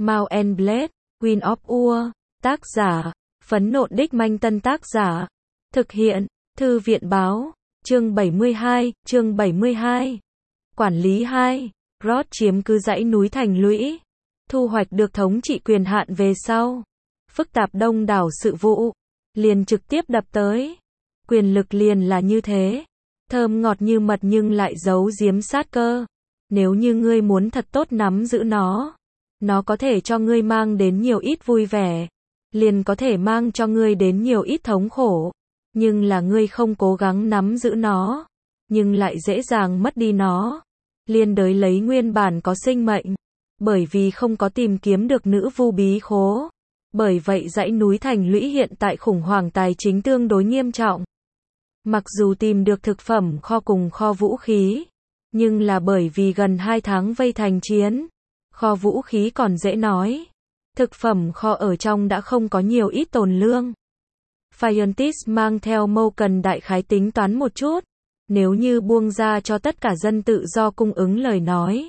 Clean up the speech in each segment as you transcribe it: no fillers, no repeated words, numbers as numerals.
Mount and Blade, Queen of Ur, tác giả, Phấn Nộn Đích Manh Tân tác giả, thực hiện, Thư viện báo, chương 72. Quản lý 2, Rod chiếm cứ dãy núi thành lũy, thu hoạch được thống trị quyền hạn về sau, phức tạp đông đảo sự vụ, liền trực tiếp đập tới. Quyền lực liền là như thế, thơm ngọt như mật nhưng lại giấu giếm sát cơ. Nếu như ngươi muốn thật tốt nắm giữ nó có thể cho ngươi mang đến nhiều ít vui vẻ, liền có thể mang cho ngươi đến nhiều ít thống khổ. Nhưng là ngươi không cố gắng nắm giữ nó, nhưng lại dễ dàng mất đi nó, liên đới lấy nguyên bản có sinh mệnh, bởi vì không có tìm kiếm được nữ vu bí khố. Bởi vậy dãy núi thành lũy hiện tại khủng hoảng tài chính tương đối nghiêm trọng. Mặc dù tìm được thực phẩm kho cùng kho vũ khí, nhưng là bởi vì gần 2 tháng vây thành chiến, kho vũ khí còn dễ nói, thực phẩm kho ở trong đã không có nhiều ít tồn lương. Fiontis mang theo mâu cần đại khái tính toán một chút, nếu như buông ra cho tất cả dân tự do cung ứng lời nói,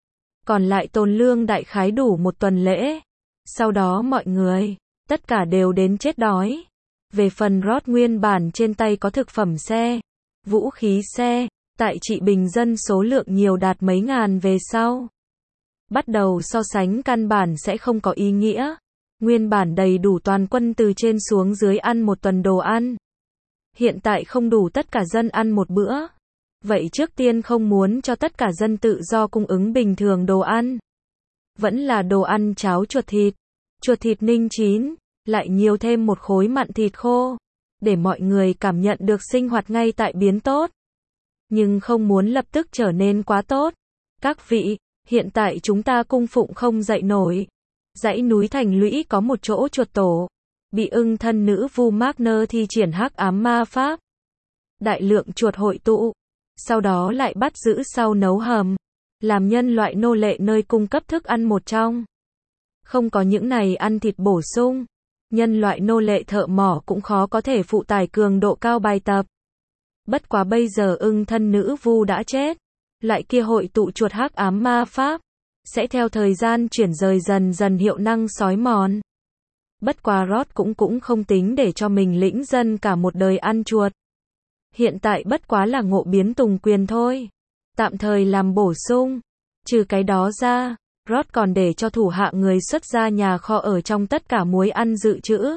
còn lại tồn lương đại khái đủ một tuần lễ. Sau đó mọi người, tất cả đều đến chết đói. Về phần Rod nguyên bản trên tay có thực phẩm xe, vũ khí xe, tại trị bình dân số lượng nhiều đạt mấy ngàn về sau. Bắt đầu so sánh căn bản sẽ không có ý nghĩa. Nguyên bản đầy đủ toàn quân từ trên xuống dưới ăn một tuần đồ ăn. Hiện tại không đủ tất cả dân ăn một bữa. Vậy trước tiên không muốn cho tất cả dân tự do cung ứng bình thường đồ ăn. Vẫn là đồ ăn cháo chuột thịt ninh chín, lại nhiều thêm một khối mặn thịt khô, để mọi người cảm nhận được sinh hoạt ngay tại biến tốt. Nhưng không muốn lập tức trở nên quá tốt. Các vị, hiện tại chúng ta cung phụng không dậy nổi. Dãy núi thành lũy có một chỗ chuột tổ, bị ưng thân nữ vu Magner thi triển hắc ám ma pháp. Đại lượng chuột hội tụ, sau đó lại bắt giữ sau nấu hầm, làm nhân loại nô lệ nơi cung cấp thức ăn một trong. Không có những này ăn thịt bổ sung, nhân loại nô lệ thợ mỏ cũng khó có thể phụ tải cường độ cao bài tập. Bất quá bây giờ ưng thân nữ vu đã chết, loại kia hội tụ chuột hắc ám ma pháp sẽ theo thời gian chuyển rời dần dần hiệu năng xói mòn. Bất quá Rod cũng không tính để cho mình lĩnh dân cả một đời ăn chuột. Hiện tại bất quá là ngộ biến tùng quyền thôi, tạm thời làm bổ sung. Trừ cái đó ra, Rod còn để cho thủ hạ người xuất ra nhà kho ở trong tất cả muối ăn dự trữ.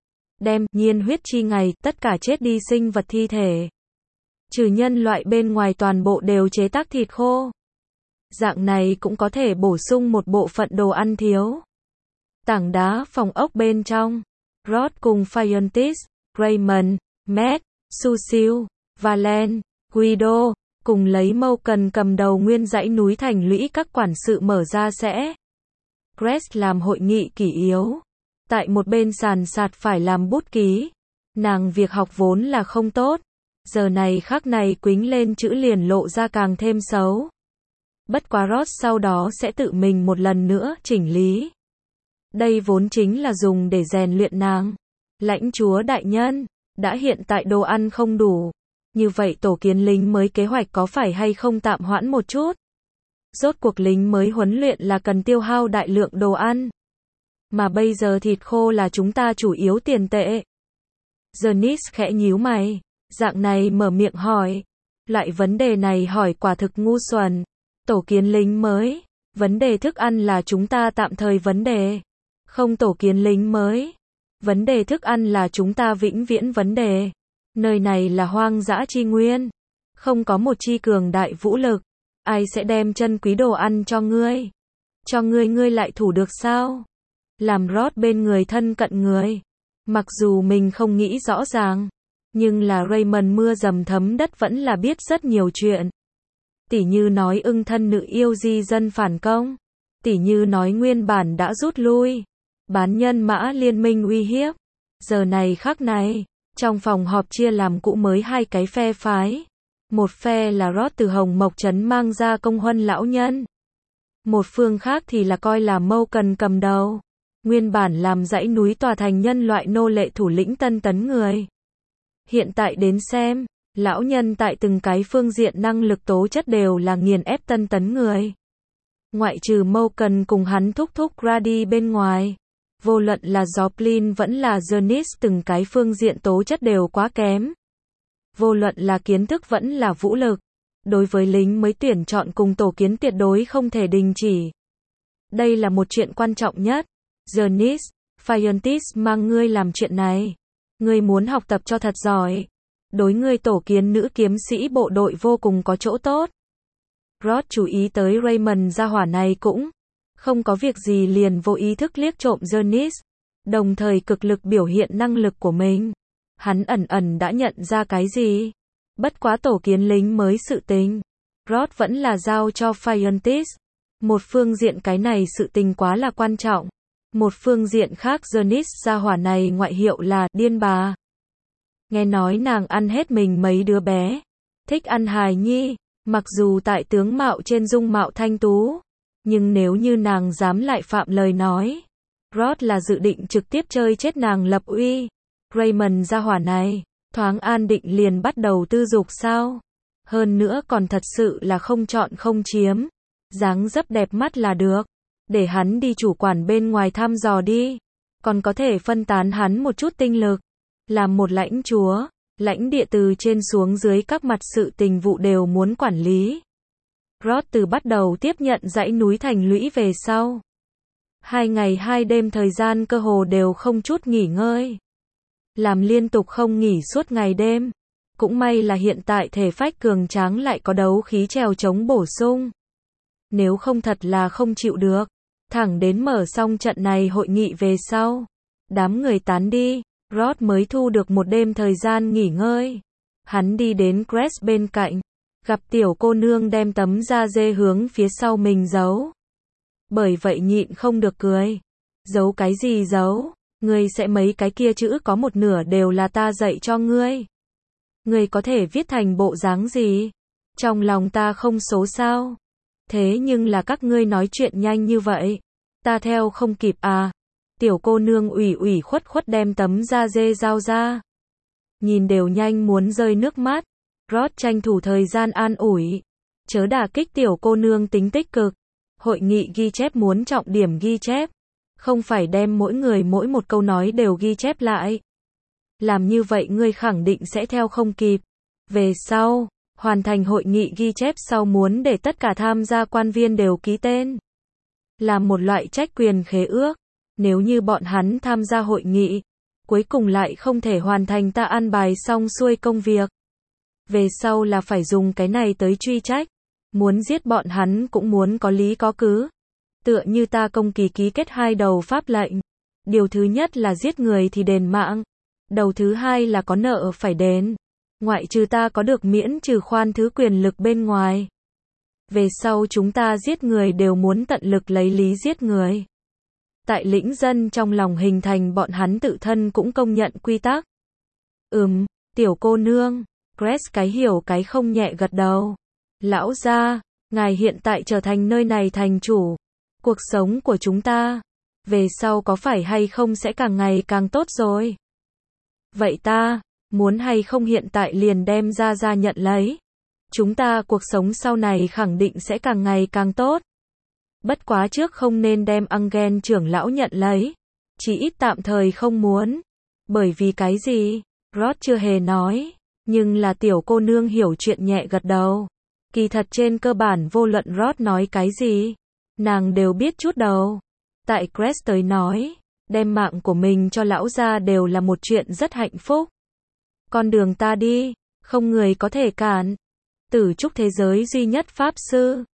Đem nhiên huyết chi ngày tất cả chết đi sinh vật thi thể, trừ nhân loại bên ngoài toàn bộ đều chế tác thịt khô. Dạng này cũng có thể bổ sung một bộ phận đồ ăn thiếu. Tảng đá phòng ốc bên trong, Rod cùng Fiontis, Raymond, Matt, Susil, Valen, Guido, cùng lấy mâu cần cầm đầu nguyên dãy núi thành lũy các quản sự mở ra sẽ. Grace làm hội nghị kỷ yếu. Tại một bên sàn sạt phải làm bút ký. Nàng việc học vốn là không tốt. Giờ này khắc này quính lên chữ liền lộ ra càng thêm xấu. Bất quá Rod sau đó sẽ tự mình một lần nữa chỉnh lý. Đây vốn chính là dùng để rèn luyện nàng. Lãnh chúa đại nhân, đã hiện tại đồ ăn không đủ. Như vậy tổ kiến lính mới kế hoạch có phải hay không tạm hoãn một chút? Rốt cuộc lính mới huấn luyện là cần tiêu hao đại lượng đồ ăn. Mà bây giờ thịt khô là chúng ta chủ yếu tiền tệ. Janice khẽ nhíu mày, dạng này mở miệng hỏi. Loại vấn đề này hỏi quả thực ngu xuẩn. Tổ kiến lính mới, vấn đề thức ăn là chúng ta tạm thời vấn đề. Không tổ kiến lính mới, vấn đề thức ăn là chúng ta vĩnh viễn vấn đề. Nơi này là hoang dã chi nguyên, không có một chi cường đại vũ lực, ai sẽ đem chân quý đồ ăn cho ngươi? Cho ngươi lại thủ được sao? Làm Rod bên người thân cận người. Mặc dù mình không nghĩ rõ ràng, nhưng là Raymond mưa dầm thấm đất vẫn là biết rất nhiều chuyện. Tỉ như nói ưng thân nữ yêu di dân phản công, tỉ như nói nguyên bản đã rút lui, bán nhân mã liên minh uy hiếp. Giờ này khắc này, trong phòng họp chia làm cũ mới hai cái phe phái. Một phe là Rod từ Hồng Mộc Trấn mang ra công huân lão nhân. Một phương khác thì là coi là mâu cần cầm đầu. Nguyên bản làm dãy núi tòa thành nhân loại nô lệ thủ lĩnh tân tấn người. Hiện tại đến xem, lão nhân tại từng cái phương diện năng lực tố chất đều là nghiền ép tân tấn người. Ngoại trừ Morgan cùng hắn thúc thúc Grady bên ngoài. Vô luận là Joplin vẫn là Janice từng cái phương diện tố chất đều quá kém. Vô luận là kiến thức vẫn là vũ lực. Đối với lính mới tuyển chọn cùng tổ kiến tuyệt đối không thể đình chỉ. Đây là một chuyện quan trọng nhất. Janice, Phiontis mang ngươi làm chuyện này. Ngươi muốn học tập cho thật giỏi. Đối ngươi tổ kiến nữ kiếm sĩ bộ đội vô cùng có chỗ tốt. Rod chú ý tới Raymond gia hỏa này cũng không có việc gì liền vô ý thức liếc trộm Janice, đồng thời cực lực biểu hiện năng lực của mình. Hắn ẩn ẩn đã nhận ra cái gì. Bất quá tổ kiến lính mới sự tình. Rod vẫn là giao cho Phiontis. Một phương diện cái này sự tình quá là quan trọng. Một phương diện khác Janice gia hỏa này ngoại hiệu là điên bà. Nghe nói nàng ăn hết mình mấy đứa bé. Thích ăn hài nhi. Mặc dù tại tướng mạo trên dung mạo thanh tú. Nhưng nếu như nàng dám lại phạm lời nói. Rod là dự định trực tiếp chơi chết nàng lập uy. Raymond gia hỏa này. Thoáng an định liền bắt đầu tư dục sao. Hơn nữa còn thật sự là không chọn không chiếm. Dáng dấp đẹp mắt là được. Để hắn đi chủ quản bên ngoài thăm dò đi. Còn có thể phân tán hắn một chút tinh lực. Làm một lãnh chúa. Lãnh địa từ trên xuống dưới các mặt sự tình vụ đều muốn quản lý. Rod từ bắt đầu tiếp nhận dãy núi thành lũy về sau. 2 ngày 2 đêm thời gian cơ hồ đều không chút nghỉ ngơi. Làm liên tục không nghỉ suốt ngày đêm. Cũng may là hiện tại thể phách cường tráng lại có đấu khí trèo chống bổ sung. Nếu không thật là không chịu được. Thẳng đến mở xong trận này hội nghị về sau. Đám người tán đi. Rod mới thu được một đêm thời gian nghỉ ngơi. Hắn đi đến Crest bên cạnh. Gặp tiểu cô nương đem tấm da dê hướng phía sau mình giấu. Bởi vậy nhịn không được cười. Giấu cái gì giấu? Ngươi sẽ mấy cái kia chữ có một nửa đều là ta dạy cho ngươi. Ngươi có thể viết thành bộ dáng gì? Trong lòng ta không số sao? Thế nhưng là các ngươi nói chuyện nhanh như vậy. Ta theo không kịp à? Tiểu cô nương ủy khuất đem tấm da dê giao ra. Nhìn đều nhanh muốn rơi nước mắt. Rod tranh thủ thời gian an ủi. Chớ đả kích tiểu cô nương tính tích cực. Hội nghị ghi chép muốn trọng điểm ghi chép. Không phải đem mỗi người mỗi một câu nói đều ghi chép lại. Làm như vậy ngươi khẳng định sẽ theo không kịp. Về sau, hoàn thành hội nghị ghi chép sau muốn để tất cả tham gia quan viên đều ký tên. Làm một loại trách quyền khế ước. Nếu như bọn hắn tham gia hội nghị, cuối cùng lại không thể hoàn thành ta an bài xong xuôi công việc. Về sau là phải dùng cái này tới truy trách. Muốn giết bọn hắn cũng muốn có lý có cứ. Tựa như ta công kỳ ký kết 2 đầu pháp lệnh. Điều thứ nhất là giết người thì đền mạng. Đầu thứ hai là có nợ phải đền. Ngoại trừ ta có được miễn trừ khoan thứ quyền lực bên ngoài. Về sau chúng ta giết người đều muốn tận lực lấy lý giết người. Tại lĩnh dân trong lòng hình thành bọn hắn tự thân cũng công nhận quy tắc. Tiểu cô nương. Grace cái hiểu cái không nhẹ gật đầu. Lão gia, ngài hiện tại trở thành nơi này thành chủ. Cuộc sống của chúng ta, về sau có phải hay không sẽ càng ngày càng tốt rồi. Vậy ta, muốn hay không hiện tại liền đem ra nhận lấy. Chúng ta cuộc sống sau này khẳng định sẽ càng ngày càng tốt. Bất quá trước không nên đem Angel trưởng lão nhận lấy. Chỉ ít tạm thời không muốn. Bởi vì cái gì? Rod chưa hề nói. Nhưng là tiểu cô nương hiểu chuyện nhẹ gật đầu. Kỳ thật trên cơ bản vô luận Rod nói cái gì, nàng đều biết chút đầu. Tại Crest tới nói, đem mạng của mình cho lão gia đều là một chuyện rất hạnh phúc. Con đường ta đi, không người có thể cản. Tử trúc thế giới duy nhất pháp sư.